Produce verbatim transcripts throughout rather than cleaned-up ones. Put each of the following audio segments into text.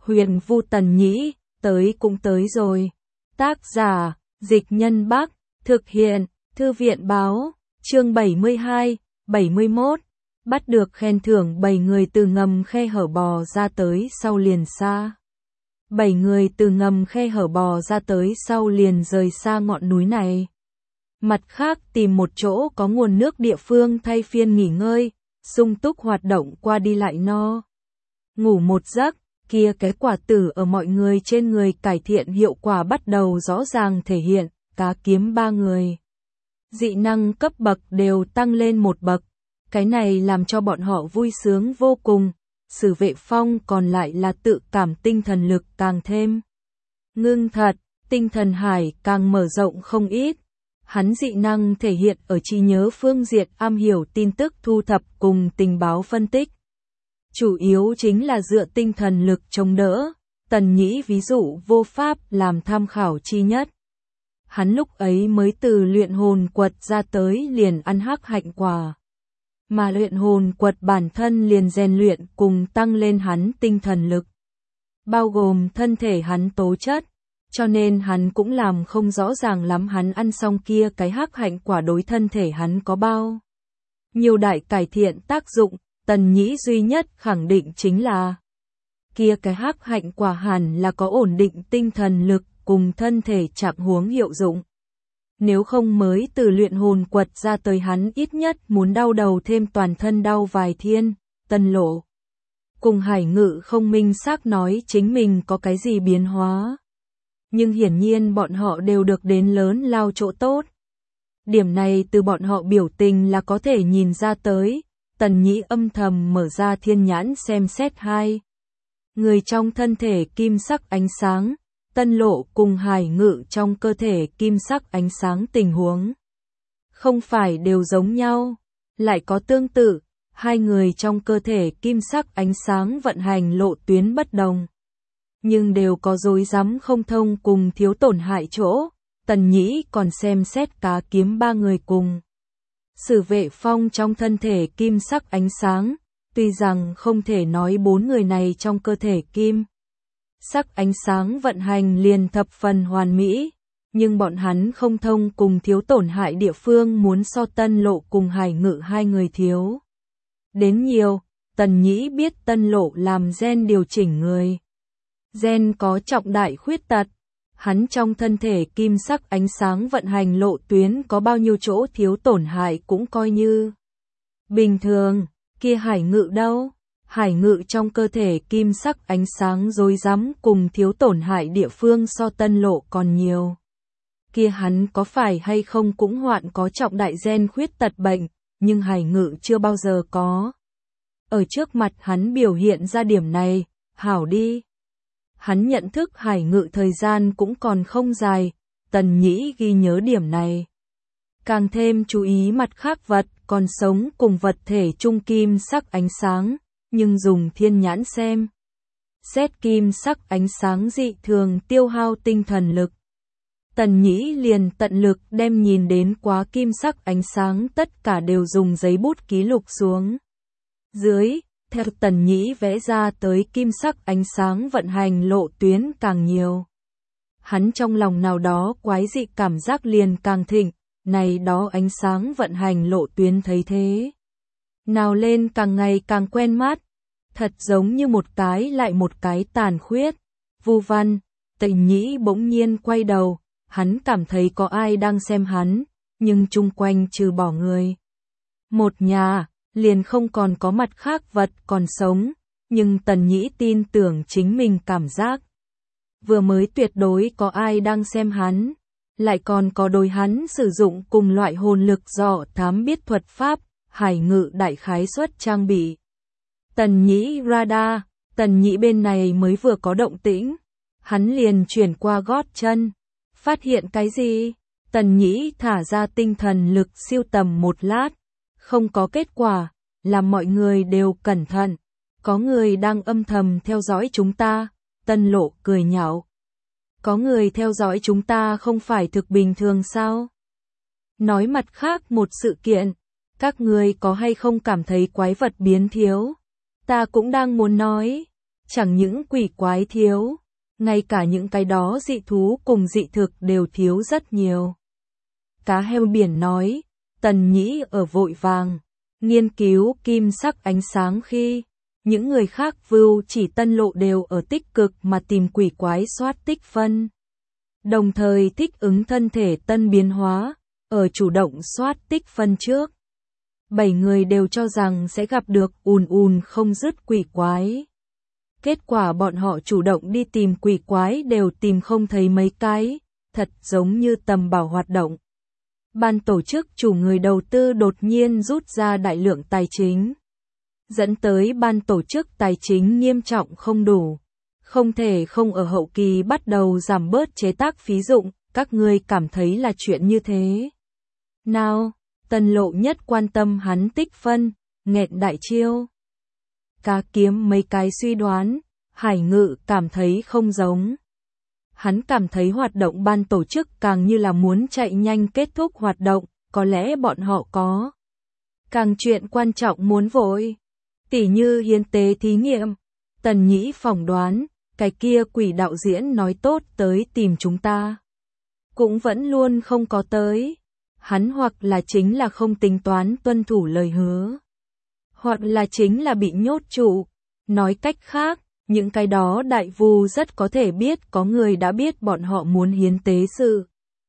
Huyền Vu Tần Nhĩ, tới cũng tới rồi. Tác giả, Dịch Nhân Bắc, thực hiện, Thư viện Báo, chương bảy mươi hai, bảy mươi mốt. Bắt được khen thưởng bảy người từ ngầm khe hở bò ra tới sau liền xa. Bảy người từ ngầm khe hở bò ra tới sau liền rời xa ngọn núi này. Mặt khác tìm một chỗ có nguồn nước địa phương thay phiên nghỉ ngơi, sung túc hoạt động qua đi lại no. Ngủ một giấc, kia cái quả tử ở mọi người trên người cải thiện hiệu quả bắt đầu rõ ràng thể hiện, cá kiếm ba người. Dị năng cấp bậc đều tăng lên một bậc, cái này làm cho bọn họ vui sướng vô cùng. Sử Vệ Phong còn lại là tự cảm tinh thần lực càng thêm ngưng thật, tinh thần hải càng mở rộng không ít. Hắn dị năng thể hiện ở trí nhớ phương diện am hiểu tin tức thu thập cùng tình báo phân tích. Chủ yếu chính là dựa tinh thần lực chống đỡ, Tần Nhĩ ví dụ vô pháp làm tham khảo chi nhất. Hắn lúc ấy mới từ luyện hồn quật ra tới liền ăn hắc hạnh quả. Mà luyện hồn quật bản thân liền rèn luyện cùng tăng lên hắn tinh thần lực. Bao gồm thân thể hắn tố chất, cho nên hắn cũng làm không rõ ràng lắm hắn ăn xong kia cái hắc hạnh quả đối thân thể hắn có bao nhiều đại cải thiện tác dụng. Tần Nhĩ duy nhất khẳng định chính là kia cái hắc hạnh quả hẳn là có ổn định tinh thần lực cùng thân thể trạng huống hiệu dụng. Nếu không mới từ luyện hồn quật ra tới hắn ít nhất muốn đau đầu thêm toàn thân đau vài thiên. Tân Lộ cùng Hải Ngự không minh xác nói chính mình có cái gì biến hóa. Nhưng hiển nhiên bọn họ đều được đến lớn lao chỗ tốt. Điểm này từ bọn họ biểu tình là có thể nhìn ra tới. Tần Nhĩ âm thầm mở ra thiên nhãn xem xét hai người trong thân thể kim sắc ánh sáng, Tân Lộ cùng Hải Ngự trong cơ thể kim sắc ánh sáng tình huống. Không phải đều giống nhau, lại có tương tự, hai người trong cơ thể kim sắc ánh sáng vận hành lộ tuyến bất đồng. Nhưng đều có rối rắm không thông cùng thiếu tổn hại chỗ. Tần Nhĩ còn xem xét cá kiếm ba người cùng Sử Vệ Phong trong thân thể kim sắc ánh sáng, tuy rằng không thể nói bốn người này trong cơ thể kim sắc ánh sáng vận hành liền thập phần hoàn mỹ, nhưng bọn hắn không thông cùng thiếu tổn hại địa phương muốn so Tân Lộ cùng Hải Ngự hai người thiếu đến nhiều. Tần Nhĩ biết Tân Lộ làm gen điều chỉnh người, gen có trọng đại khuyết tật. Hắn trong thân thể kim sắc ánh sáng vận hành lộ tuyến có bao nhiêu chỗ thiếu tổn hại cũng coi như bình thường. Kia Hải Ngự đâu? Hải Ngự trong cơ thể kim sắc ánh sáng rối rắm cùng thiếu tổn hại địa phương so Tân Lộ còn nhiều. Kia hắn có phải hay không cũng hoạn có trọng đại gen khuyết tật bệnh, nhưng Hải Ngự chưa bao giờ có. Ở trước mặt hắn biểu hiện ra điểm này, hảo đi. Hắn nhận thức Hải Ngự thời gian cũng còn không dài, Tần Nhĩ ghi nhớ điểm này. Càng thêm chú ý mặt khác vật còn sống cùng vật thể trung kim sắc ánh sáng, nhưng dùng thiên nhãn xem. Xét kim sắc ánh sáng dị thường tiêu hao tinh thần lực. Tần Nhĩ liền tận lực đem nhìn đến quá kim sắc ánh sáng tất cả đều dùng giấy bút ký lục xuống dưới. Theo Tần Nhĩ vẽ ra tới kim sắc ánh sáng vận hành lộ tuyến càng nhiều. Hắn trong lòng nào đó quái dị cảm giác liền càng thịnh, này đó ánh sáng vận hành lộ tuyến thấy thế. Nào lên càng ngày càng quen mắt, thật giống như một cái lại một cái tàn khuyết. Vu Văn, Tần Nhĩ bỗng nhiên quay đầu, hắn cảm thấy có ai đang xem hắn, nhưng chung quanh trừ bỏ người một nhà, liền không còn có mặt khác vật còn sống, nhưng Tần Nhĩ tin tưởng chính mình cảm giác. Vừa mới tuyệt đối có ai đang xem hắn, lại còn có đối hắn sử dụng cùng loại hồn lực dò thám biết thuật pháp, Hải Ngự đại khái suất trang bị. Tần Nhĩ radar, Tần Nhĩ bên này mới vừa có động tĩnh, hắn liền chuyển qua gót chân, phát hiện cái gì? Tần Nhĩ thả ra tinh thần lực siêu tầm một lát. Không có kết quả, làm mọi người đều cẩn thận, có người đang âm thầm theo dõi chúng ta. Tân Lộ cười nhạo. Có người theo dõi chúng ta không phải thực bình thường sao? Nói mặt khác một sự kiện, các người có hay không cảm thấy quái vật biến thiếu? Ta cũng đang muốn nói, Chẳng những quỷ quái thiếu, ngay cả những cái đó dị thú cùng dị thực đều thiếu rất nhiều. Cá heo biển nói, Tần Nhĩ ở vội vàng, nghiên cứu kim sắc ánh sáng khi những người khác vưu chỉ Tân Lộ đều ở tích cực mà tìm quỷ quái soát tích phân. Đồng thời thích ứng thân thể tân biến hóa, ở chủ động soát tích phân trước. Bảy người đều cho rằng sẽ gặp được ùn ùn không dứt quỷ quái. Kết quả bọn họ chủ động đi tìm quỷ quái đều tìm không thấy mấy cái, thật giống như tầm bảo hoạt động. Ban tổ chức chủ người đầu tư đột nhiên rút ra đại lượng tài chính, dẫn tới ban tổ chức tài chính nghiêm trọng không đủ, không thể không ở hậu kỳ bắt đầu giảm bớt chế tác phí dụng, các ngươi cảm thấy là chuyện như thế. Nào, Tân Lộ nhất quan tâm hắn tích phân, nghẹn đại chiêu. Cá Kiếm mấy cái suy đoán, Hải Ngự cảm thấy không giống. Hắn cảm thấy hoạt động ban tổ chức càng như là muốn chạy nhanh kết thúc hoạt động, có lẽ bọn họ có càng chuyện quan trọng muốn vội. Tỉ như hiến tế thí nghiệm, Tần Nhĩ phỏng đoán, cái kia quỷ đạo diễn nói tốt tới tìm chúng ta. Cũng vẫn luôn không có tới. Hắn hoặc là chính là không tính toán tuân thủ lời hứa, hoặc là chính là bị nhốt trụ. Nói cách khác, những cái đó đại vu rất có thể biết có người đã biết bọn họ muốn hiến tế sự.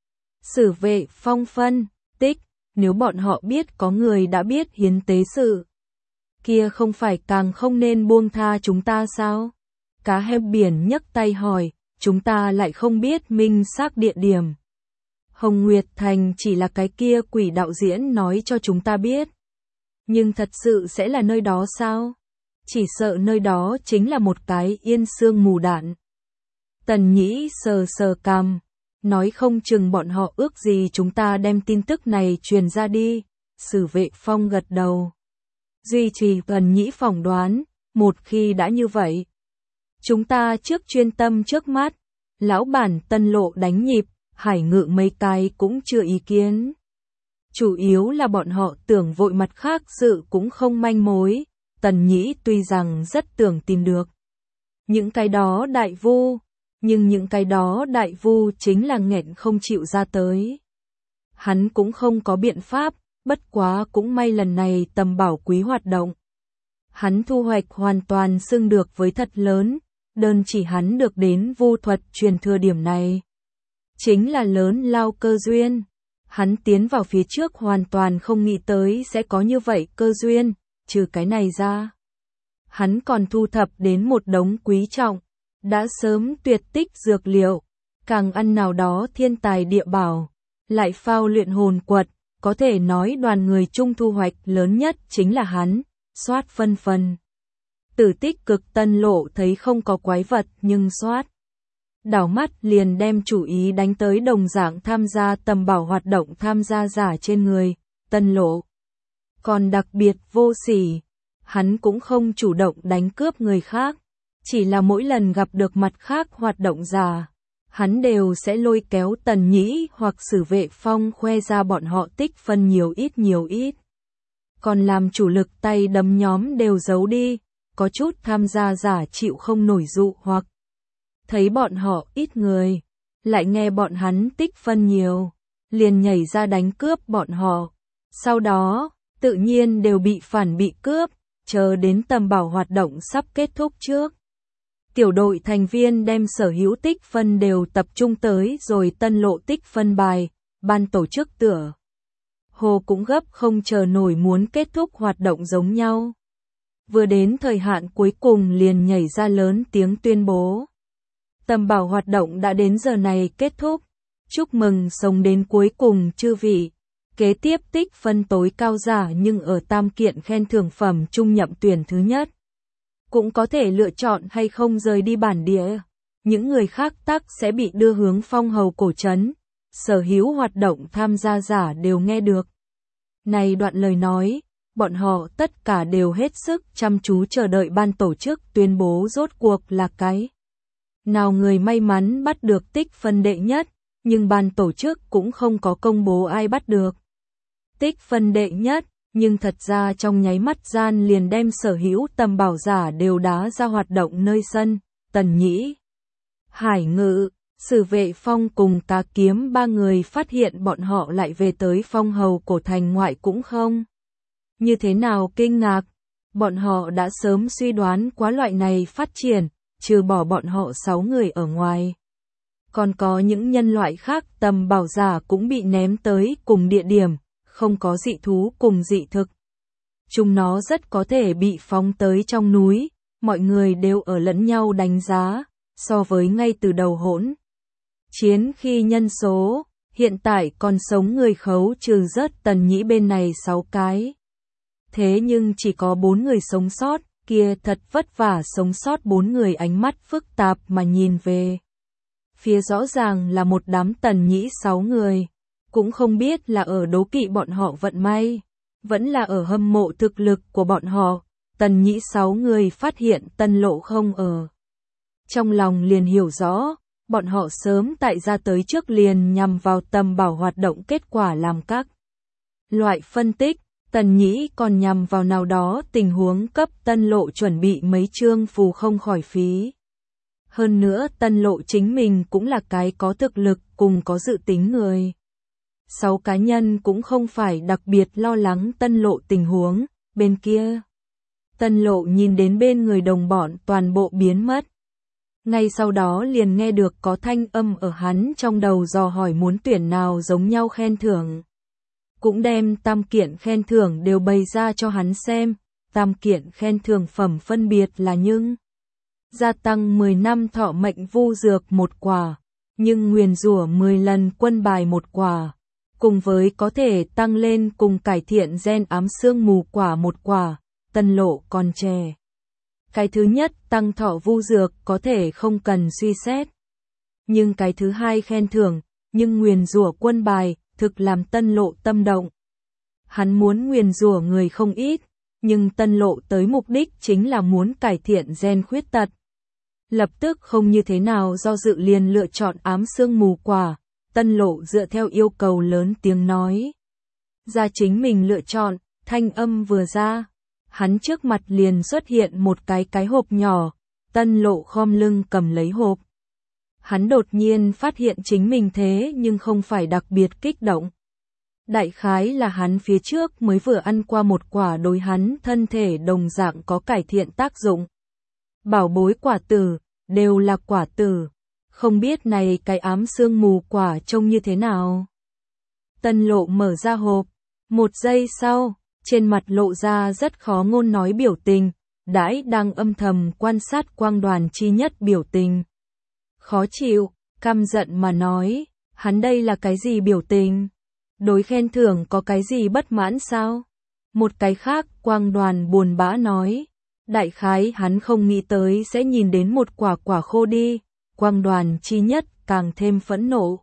Sử Vệ Phong phân tích, nếu bọn họ biết có người đã biết hiến tế sự, kia không phải càng không nên buông tha chúng ta sao? Cá heo biển nhấc tay hỏi, chúng ta lại không biết minh xác địa điểm. Hồng Nguyệt Thành chỉ là cái kia quỷ đạo diễn nói cho chúng ta biết. Nhưng thật sự sẽ là nơi đó sao? Chỉ sợ nơi đó chính là một cái yên sương mù đạn. Tần Nhĩ sờ sờ cằm, nói không chừng bọn họ ước gì chúng ta đem tin tức này truyền ra đi. Sử Vệ Phong gật đầu, duy trì Tần Nhĩ phỏng đoán, một khi đã như vậy, chúng ta trước chuyên tâm trước mắt. Lão bản Tân Lộ đánh nhịp, Hải Ngự mấy cái cũng chưa ý kiến. Chủ yếu là bọn họ tưởng vội mặt khác sự cũng không manh mối. Tần Nhĩ tuy rằng rất tưởng tìm được những cái đó đại vu, nhưng những cái đó đại vu chính là nghẹn không chịu ra tới. Hắn cũng không có biện pháp, bất quá cũng may lần này tầm bảo quý hoạt động. Hắn thu hoạch hoàn toàn xưng được với thật lớn, đơn chỉ hắn được đến vu thuật truyền thừa điểm này. Chính là lớn lao cơ duyên. Hắn tiến vào phía trước hoàn toàn không nghĩ tới sẽ có như vậy cơ duyên, trừ cái này ra. Hắn còn thu thập đến một đống quý trọng, đã sớm tuyệt tích dược liệu, càng ăn nào đó thiên tài địa bảo, lại phao luyện hồn quật, có thể nói đoàn người chung thu hoạch lớn nhất chính là hắn, soát phân phần. Tử tích cực Tân Lộ thấy không có quái vật nhưng soát. Đảo mắt liền đem chủ ý đánh tới đồng dạng tham gia tầm bảo hoạt động tham gia giả trên người, Tân Lộ. Còn đặc biệt vô sỉ, hắn cũng không chủ động đánh cướp người khác, chỉ là mỗi lần gặp được mặt khác hoạt động giả, hắn đều sẽ lôi kéo Tần Nhĩ hoặc Sử Vệ Phong khoe ra bọn họ tích phân nhiều ít nhiều ít. Còn làm chủ lực tay đấm nhóm đều giấu đi, có chút tham gia giả chịu không nổi dụ hoặc thấy bọn họ ít người, lại nghe bọn hắn tích phân nhiều, liền nhảy ra đánh cướp bọn họ. Sau đó, tự nhiên đều bị phản bị cướp, chờ đến tầm bảo hoạt động sắp kết thúc trước. Tiểu đội thành viên đem sở hữu tích phân đều tập trung tới rồi Tân Lộ tích phân bài, ban tổ chức tựa hồ cũng gấp không chờ nổi muốn kết thúc hoạt động giống nhau. Vừa đến thời hạn cuối cùng liền nhảy ra lớn tiếng tuyên bố. Tầm bảo hoạt động đã đến giờ này kết thúc. Chúc mừng sống đến cuối cùng chư vị. Kế tiếp tích phân tối cao giả nhưng ở tam kiện khen thưởng phẩm trung nhậm tuyển thứ nhất. Cũng có thể lựa chọn hay không rời đi bản địa. Những người khác tắc sẽ bị đưa hướng phong hầu cổ trấn. Sở hữu hoạt động tham gia giả đều nghe được. Này đoạn lời nói, bọn họ tất cả đều hết sức chăm chú chờ đợi ban tổ chức tuyên bố rốt cuộc là cái nào người may mắn bắt được tích phân đệ nhất, nhưng ban tổ chức cũng không có công bố ai bắt được tích phân đệ nhất, Nhưng thật ra trong nháy mắt gian liền đem sở hữu tầm bảo giả đều đá ra hoạt động nơi sân. Tần Nhĩ, Hải Ngự, Sử Vệ Phong cùng Cá Kiếm ba người phát hiện bọn họ lại về tới phong hầu cổ thành ngoại cũng không như thế nào kinh ngạc. Bọn họ đã sớm suy đoán quá loại này phát triển, trừ bỏ bọn họ sáu người ở ngoài. Còn có những nhân loại khác tầm bảo giả cũng bị ném tới cùng địa điểm, không có dị thú cùng dị thực. Chúng nó rất có thể bị phóng tới trong núi, mọi người đều ở lẫn nhau đánh giá, so với ngay từ đầu hỗn chiến khi nhân số, hiện tại còn sống người khấu trừ rớt Tần Nhĩ bên này sáu cái. Thế nhưng chỉ có bốn người sống sót, kia thật vất vả sống sót bốn người ánh mắt phức tạp mà nhìn về. Phía rõ ràng là một đám Tần Nhĩ sáu người, cũng không biết là ở đố kỵ bọn họ vận may, vẫn là ở hâm mộ thực lực của bọn họ. Tần Nhĩ sáu người phát hiện Tân Lộ không ở. Trong lòng liền hiểu rõ, bọn họ sớm tại ra tới trước liền nhằm vào tầm bảo hoạt động kết quả làm các loại phân tích. Tần Nhĩ còn nhằm vào nào đó tình huống cấp Tân Lộ chuẩn bị mấy chương phù không khỏi phí. Hơn nữa Tân Lộ chính mình cũng là cái có thực lực cùng có dự tính người. Sáu cá nhân cũng không phải đặc biệt lo lắng Tân Lộ tình huống, bên kia. Tân Lộ nhìn đến bên người đồng bọn toàn bộ biến mất. Ngay sau đó liền nghe được có thanh âm ở hắn trong đầu dò hỏi muốn tuyển nào giống nhau khen thưởng. Cũng đem tam kiện khen thưởng đều bày ra cho hắn xem, tam kiện khen thưởng phẩm phân biệt là nhưng gia tăng mười năm thọ mệnh vu dược một quả, nhưng nguyền rủa mười lần quân bài một quả, cùng với có thể tăng lên cùng cải thiện gen ám xương mù quả một quả. Tân Lộ còn trẻ. Cái thứ nhất tăng thọ vu dược có thể không cần suy xét. Nhưng cái thứ hai khen thưởng, nhưng nguyền rủa quân bài, thực làm Tân Lộ tâm động. Hắn muốn nguyền rủa người không ít, nhưng Tân Lộ tới mục đích chính là muốn cải thiện gen khuyết tật. Lập tức không như thế nào do dự liền lựa chọn ám xương mù quả. Tân Lộ dựa theo yêu cầu lớn tiếng nói ra chính mình lựa chọn, thanh âm vừa ra. Hắn trước mặt liền xuất hiện một cái cái hộp nhỏ, Tân Lộ khom lưng cầm lấy hộp. Hắn đột nhiên phát hiện chính mình thế nhưng không phải đặc biệt kích động. Đại khái là hắn phía trước mới vừa ăn qua một quả đối hắn thân thể đồng dạng có cải thiện tác dụng. Bảo bối quả tử, đều là quả tử. Không biết này cái ám xương mù quả trông như thế nào. Tân Lộ mở ra hộp, một giây sau. Trên mặt lộ ra rất khó ngôn nói biểu tình, đãi đang âm thầm quan sát quang đoàn chi nhất biểu tình. Khó chịu, căm giận mà nói, hắn đây là cái gì biểu tình? Đối khen thưởng có cái gì bất mãn sao? Một cái khác quang đoàn buồn bã nói, đại khái hắn không nghĩ tới sẽ nhìn đến một quả quả khô đi. Quang đoàn chi nhất càng thêm phẫn nộ.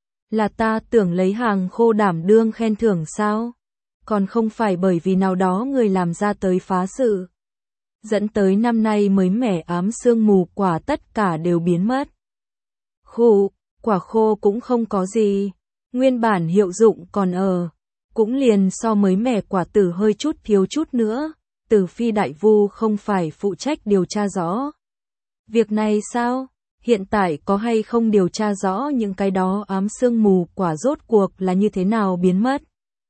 Là ta tưởng lấy hàng khô đảm đương khen thưởng sao? Còn không phải bởi vì nào đó người làm ra tới phá sự. Dẫn tới năm nay mới mẻ ám xương mù quả tất cả đều biến mất. Khô, quả khô cũng không có gì. Nguyên bản hiệu dụng còn ở. Cũng liền so mới mẻ quả tử hơi chút thiếu chút nữa. Tử Phi Đại Vu không phải phụ trách điều tra rõ. Việc này sao? Hiện tại có hay không điều tra rõ những cái đó ám xương mù quả rốt cuộc là như thế nào biến mất?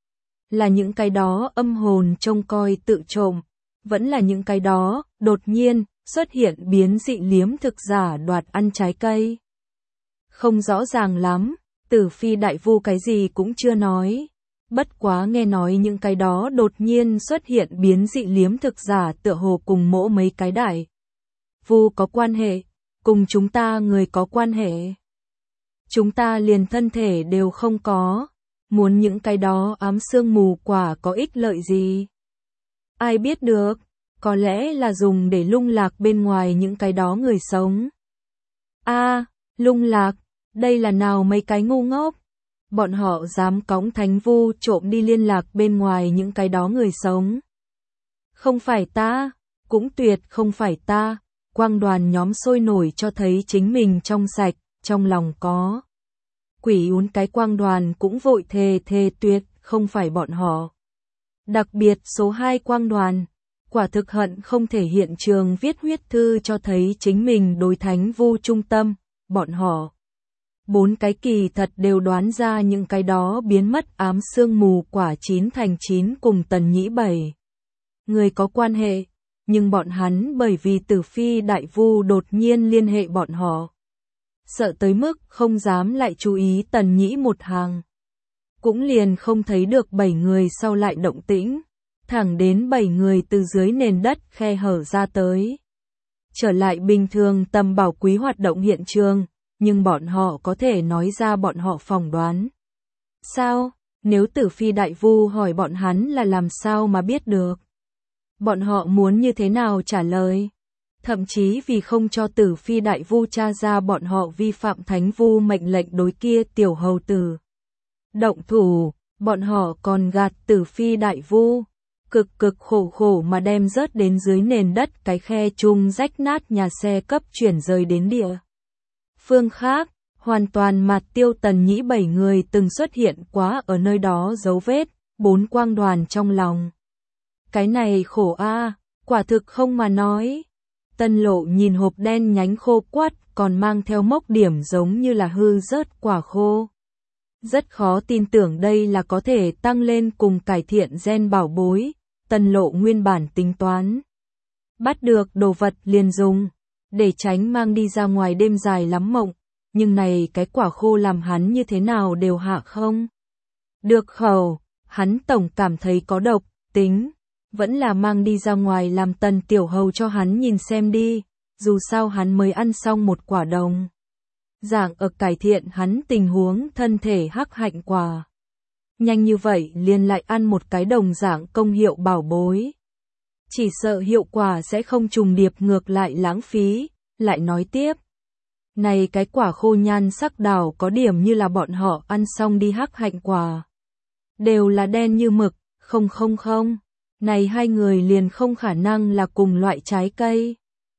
Là những cái đó âm hồn trông coi tự trộm, vẫn là những cái đó đột nhiên xuất hiện biến dị liếm thực giả đoạt ăn trái cây. Không rõ ràng lắm, Tử Phi Đại Vu cái gì cũng chưa nói. Bất quá nghe nói những cái đó đột nhiên xuất hiện biến dị liếm thực giả tựa hồ cùng mỗ mấy cái đại Vu có quan hệ, cùng chúng ta người có quan hệ. Chúng ta liền thân thể đều không có. Muốn những cái đó ám xương mù quả có ích lợi gì? Ai biết được, có lẽ là dùng để lung lạc bên ngoài những cái đó người sống. A, à, lung lạc, đây là nào mấy cái ngu ngốc? Bọn họ dám cõng thánh vu trộm đi liên lạc bên ngoài những cái đó người sống. Không phải ta, cũng tuyệt không phải ta. Quang đoàn nhóm sôi nổi cho thấy chính mình trong sạch, trong lòng có quỷ uốn cái quang đoàn cũng vội thề thề tuyệt, không phải bọn họ. Đặc biệt số hai quang đoàn, quả thực hận không thể hiện trường viết huyết thư cho thấy chính mình đối Thánh Vu trung tâm, bọn họ. Bốn cái kỳ thật đều đoán ra những cái đó biến mất ám sương mù quả chín thành chín cùng Tần Nhĩ bảy người có quan hệ, nhưng bọn hắn bởi vì Tử Phi Đại Vu đột nhiên liên hệ bọn họ. Sợ tới mức không dám lại chú ý Tần Nhĩ một hàng. Cũng liền không thấy được bảy người sau lại động tĩnh, thẳng đến bảy người từ dưới nền đất khe hở ra tới. Trở lại bình thường tầm bảo quý hoạt động hiện trường, nhưng bọn họ có thể nói ra bọn họ phỏng đoán. Sao, nếu Tử Phi Đại Vu hỏi bọn hắn là làm sao mà biết được? Bọn họ muốn như thế nào trả lời? Thậm chí vì không cho Tử Phi Đại Vu tra ra bọn họ vi phạm Thánh Vu mệnh lệnh đối kia tiểu hầu tử. Động thủ, bọn họ còn gạt Tử Phi Đại Vu, cực cực khổ khổ mà đem rớt đến dưới nền đất cái khe chung rách nát nhà xe cấp chuyển rời đến địa phương khác, hoàn toàn mặt tiêu Tần Nhĩ bảy người từng xuất hiện quá ở nơi đó dấu vết, bốn quang đoàn trong lòng. Cái này khổ a, quả thực không mà nói. Tân Lộ nhìn hộp đen nhánh khô quắt, còn mang theo mốc điểm giống như là hư rớt quả khô. Rất khó tin tưởng đây là có thể tăng lên cùng cải thiện gen bảo bối, Tân Lộ nguyên bản tính toán. Bắt được đồ vật liền dùng, để tránh mang đi ra ngoài đêm dài lắm mộng, nhưng này cái quả khô làm hắn như thế nào đều hạ không. Được khẩu, hắn tổng cảm thấy có độc, tính, vẫn là mang đi ra ngoài làm Tần tiểu hầu cho hắn nhìn xem đi, dù sao hắn mới ăn xong một quả đồng. Dạng ở cải thiện hắn tình huống thân thể hắc hạnh quả. Nhanh như vậy liền lại ăn một cái đồng dạng công hiệu bảo bối. Chỉ sợ hiệu quả sẽ không trùng điệp ngược lại lãng phí, lại nói tiếp. Này cái quả khô nhan sắc đào có điểm như là bọn họ ăn xong đi hắc hạnh quả. Đều là đen như mực, không không không, này hai người liền không khả năng là cùng loại trái cây.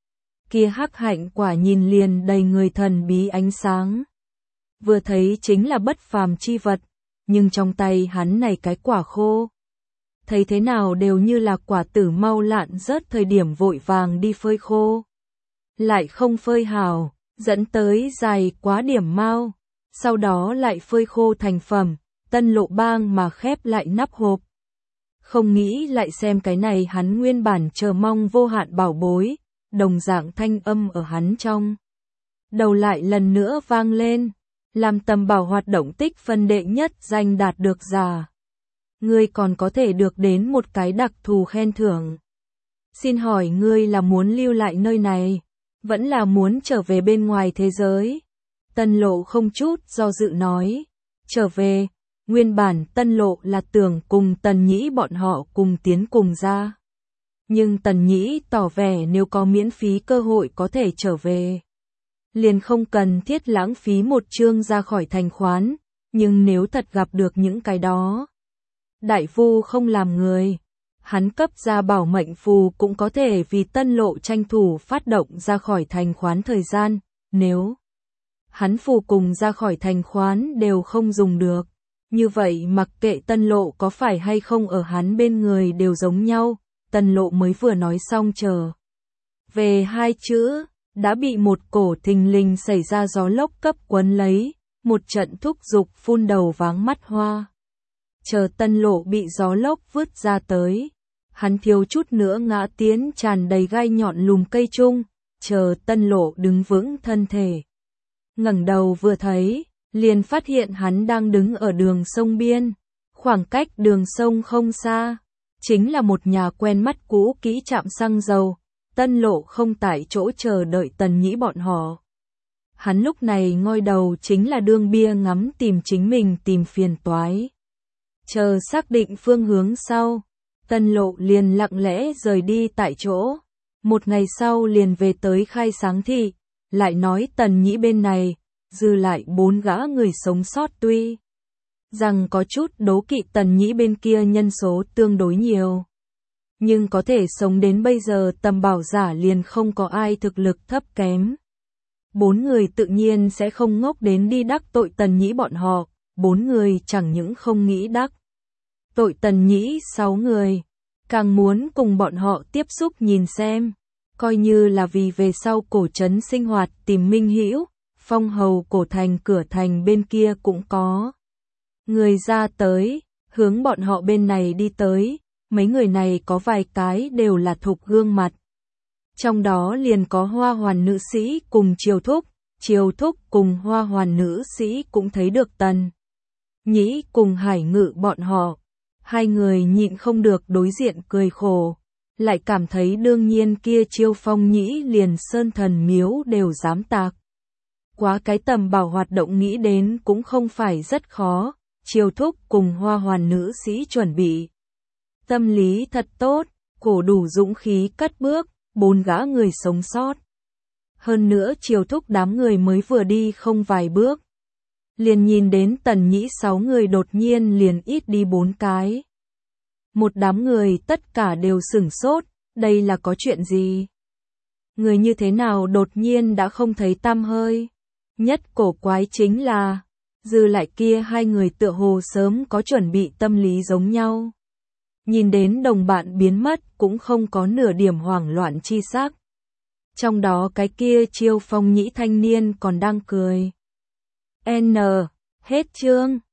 Kia hắc hạnh quả nhìn liền đầy người thần bí ánh sáng. Vừa thấy chính là bất phàm chi vật, nhưng trong tay hắn này cái quả khô. Thấy thế nào đều như là quả tử mau lạn rớt thời điểm vội vàng đi phơi khô. Lại không phơi hào, dẫn tới dài quá điểm mau, sau đó lại phơi khô thành phẩm, Tân Lộ bang mà khép lại nắp hộp. Không nghĩ lại xem cái này hắn nguyên bản chờ mong vô hạn bảo bối, đồng dạng thanh âm ở hắn trong. Đầu lại lần nữa vang lên, làm tầm bảo hoạt động tích phân đệ nhất danh đạt được giả. Ngươi còn có thể được đến một cái đặc thù khen thưởng. Xin hỏi ngươi là muốn lưu lại nơi này, vẫn là muốn trở về bên ngoài thế giới? Tân Lộ không chút do dự nói, trở về. Nguyên bản Tân Lộ là tưởng cùng Tần Nhĩ bọn họ cùng tiến cùng ra. Nhưng Tần Nhĩ tỏ vẻ nếu có miễn phí cơ hội có thể trở về, liền không cần thiết lãng phí một chương ra khỏi thành khoán, nhưng nếu thật gặp được những cái đó. Đại Vu không làm người, hắn cấp ra bảo mệnh phù cũng có thể vì Tân Lộ tranh thủ phát động ra khỏi thành khoán thời gian, nếu hắn phù cùng ra khỏi thành khoán đều không dùng được. Như vậy mặc kệ Tân Lộ có phải hay không ở hắn bên người đều giống nhau, Tân Lộ mới vừa nói xong chờ. Về hai chữ, đã bị một cổ thình lình xảy ra gió lốc cấp quấn lấy, một trận thúc giục phun đầu váng mắt hoa. Chờ Tân Lộ bị gió lốc vứt ra tới, hắn thiếu chút nữa ngã tiến tràn đầy gai nhọn lùm cây chung, chờ Tân Lộ đứng vững thân thể. Ngẩng đầu vừa thấy, liền phát hiện hắn đang đứng ở đường sông biên, khoảng cách đường sông không xa, chính là một nhà quen mắt cũ kỹ trạm xăng dầu. Tân Lộ không tại chỗ chờ đợi Tần Nhĩ bọn họ. Hắn lúc này ngoi đầu chính là đương bia ngắm tìm chính mình tìm phiền toái. Chờ xác định phương hướng sau, Tân Lộ liền lặng lẽ rời đi tại chỗ. Một ngày sau liền về tới Khai Sáng thị, lại nói Tần Nhĩ bên này, dư lại bốn gã người sống sót tuy rằng có chút đố kỵ Tần Nhĩ bên kia nhân số tương đối nhiều. Nhưng có thể sống đến bây giờ tầm bảo giả liền không có ai thực lực thấp kém. Bốn người tự nhiên sẽ không ngốc đến đi đắc tội Tần Nhĩ bọn họ, bốn người chẳng những không nghĩ đắc tội Tần Nhĩ sáu người, càng muốn cùng bọn họ tiếp xúc nhìn xem, coi như là vì về sau cổ trấn sinh hoạt tìm minh hữu, Phong Hầu cổ thành cửa thành bên kia cũng có người ra tới, hướng bọn họ bên này đi tới, mấy người này có vài cái đều là thục gương mặt. Trong đó liền có Hoa Hoàn nữ sĩ cùng Triều Thúc, Triều Thúc cùng Hoa Hoàn nữ sĩ cũng thấy được Tần Nhĩ cùng Hải Ngự bọn họ. Hai người nhịn không được đối diện cười khổ, lại cảm thấy đương nhiên kia Chiêu Phong Nhĩ liền Sơn Thần Miếu đều dám tạc. Quá cái tầm bảo hoạt động nghĩ đến cũng không phải rất khó, Triều Thúc cùng Hoa Hoàn nữ sĩ chuẩn bị. Tâm lý thật tốt, cổ đủ dũng khí cất bước, bốn gã người sống sót. Hơn nữa Triều Thúc đám người mới vừa đi không vài bước. Liền nhìn đến Tần Nhĩ sáu người đột nhiên liền ít đi bốn cái. Một đám người tất cả đều sửng sốt, đây là có chuyện gì? Người như thế nào đột nhiên đã không thấy tăm hơi? Nhất cổ quái chính là, dư lại kia hai người tựa hồ sớm có chuẩn bị tâm lý giống nhau. Nhìn đến đồng bạn biến mất cũng không có nửa điểm hoảng loạn chi sắc. Trong đó cái kia Chiêu Phong Nhĩ thanh niên còn đang cười. N. Hết chương.